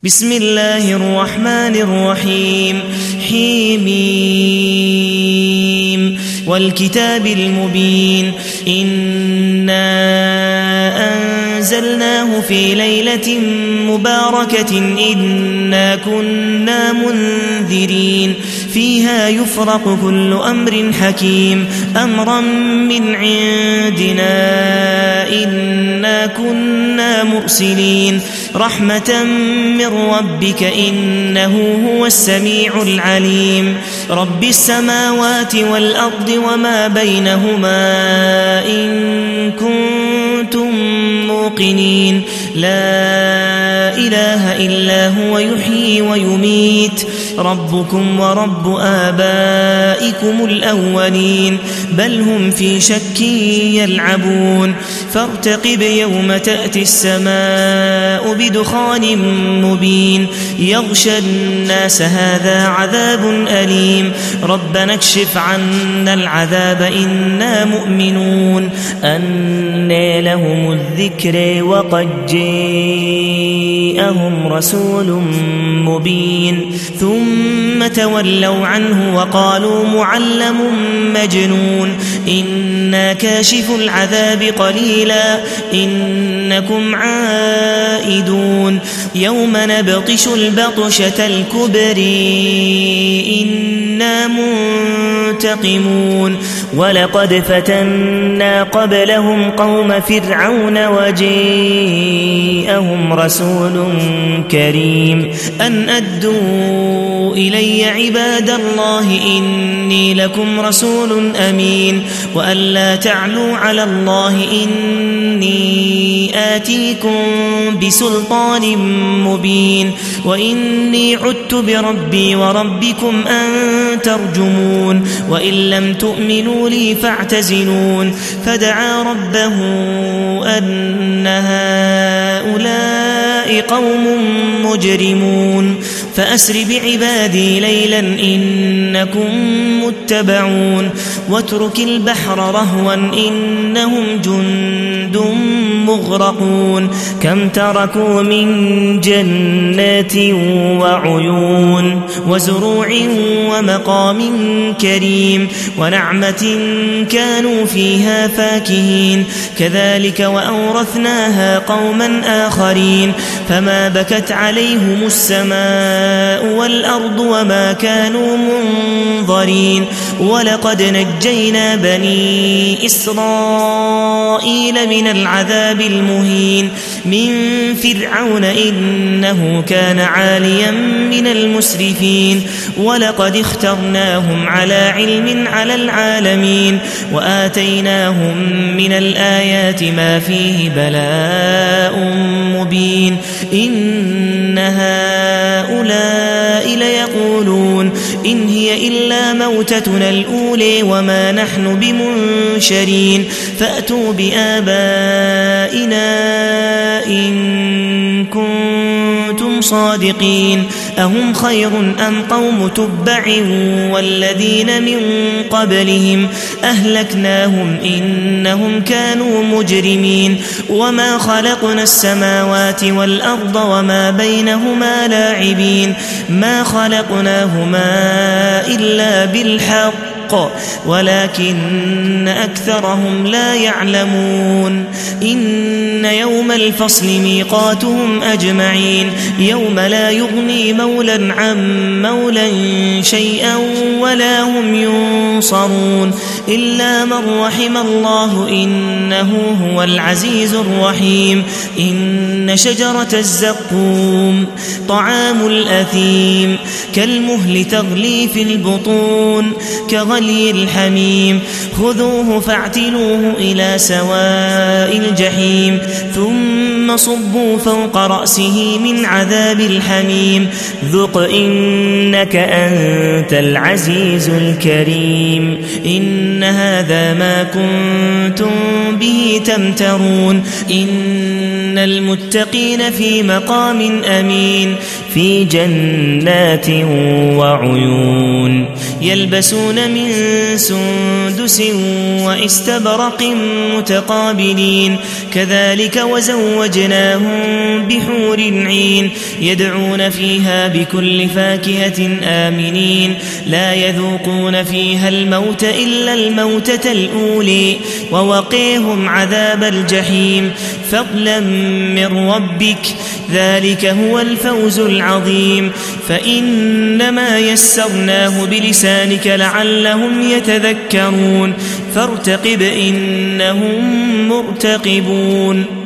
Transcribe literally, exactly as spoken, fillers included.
بسم الله الرحمن الرحيم حميم والكتاب المبين إنا أنزلناه في ليلة مباركة إنا كنا منذرين فيها يفرق كل أمر حكيم أمرا من عندنا إنا كنا مرسلين رحمة من ربك إنه هو السميع العليم رب السماوات والأرض وما بينهما إن كنتم موقنين لا إله إلا هو يحيي ويميت ربكم ورب آبائكم الأولين بل هم في شك يلعبون فارتقب يوم تأتي السماء بدخان مبين يغشى الناس هذا عذاب أليم ربنا اكشف عنا العذاب إنا مؤمنون أنى لهم الذكر وقد جاءهم رسول مبين ثم تولوا عنه وقالوا معلم مجنون إنا كاشف العذاب قليلا إنكم عائدون يوم نبطش البطشة الكبر إنا منتقمون ولقد فتنا قبلهم قوم فرعون وجاءهم رسول كريم أن أدوا إلي عباد الله إني لكم رسول أمين وأن لا تعلوا على الله إني آتيكم بسلطان مبين وإني عدت بربي وربكم أن ترجمون وإن لم تؤمنوا لي فاعتزلون فدعا ربه أن هؤلاء قوم مجرمون فأسر بعبادي ليلا إنكم متبعون واترك البحر رهوا إنهم جند مغرقون كم تركوا من جنات وعيون وزروع ومقام كريم ونعمة كانوا فيها فاكهين كذلك وأورثناها قوما آخرين فما بكت عليهم السماء والأرض وما كانوا منظرين ولقد نجينا بني إسرائيل من العذاب المهين من فرعون إنه كان عاليا من المسرفين ولقد اخترناهم على علم على العالمين وآتيناهم من الآيات ما فيه بلاء مبين إن هؤلاء ليقولون إن هي إلا موتتنا الأولى وما نحن بمنشرين فأتوا بآبائنا إن كنتم صادقين أهم خير أم قوم تبع والذين من قبلهم أهلكناهم إنهم كانوا مجرمين وما خلقنا السماوات والأرض وما بينهما لاعبين ما خلقناهما إلا بالحق ولكن أكثرهم لا يعلمون إن يوم الفصل ميقاتهم أجمعين يوم لا يغني مولا عن مولا شيئا ولا هم ينصرون إلا من رحم الله إنه هو العزيز الرحيم إن شجرة الزقوم طعام الأثيم كالمهل تغلي في البطون كغلي الحميم خذوه فاعتلوه إلى سواء الجحيم ثم صبوا فوق رأسه من عذاب الحميم ذق إنك أنت العزيز الكريم إن هذا ما كنتم به تمترون إن المتقين في مقام أمين في جنات وعيون يلبسون من سندس واستبرق متقابلين كذلك وزوجناهم بحور عين يدعون فيها بكل فاكهة آمنين لا يذوقون فيها الموت إلا الموتة الأولي ووقيهم عذاب الجحيم فضلا من ربك ذلك هو الفوز العظيم فإنما يسرناه بلسانك لعلهم يتذكرون فارتقب إنهم مرتقبون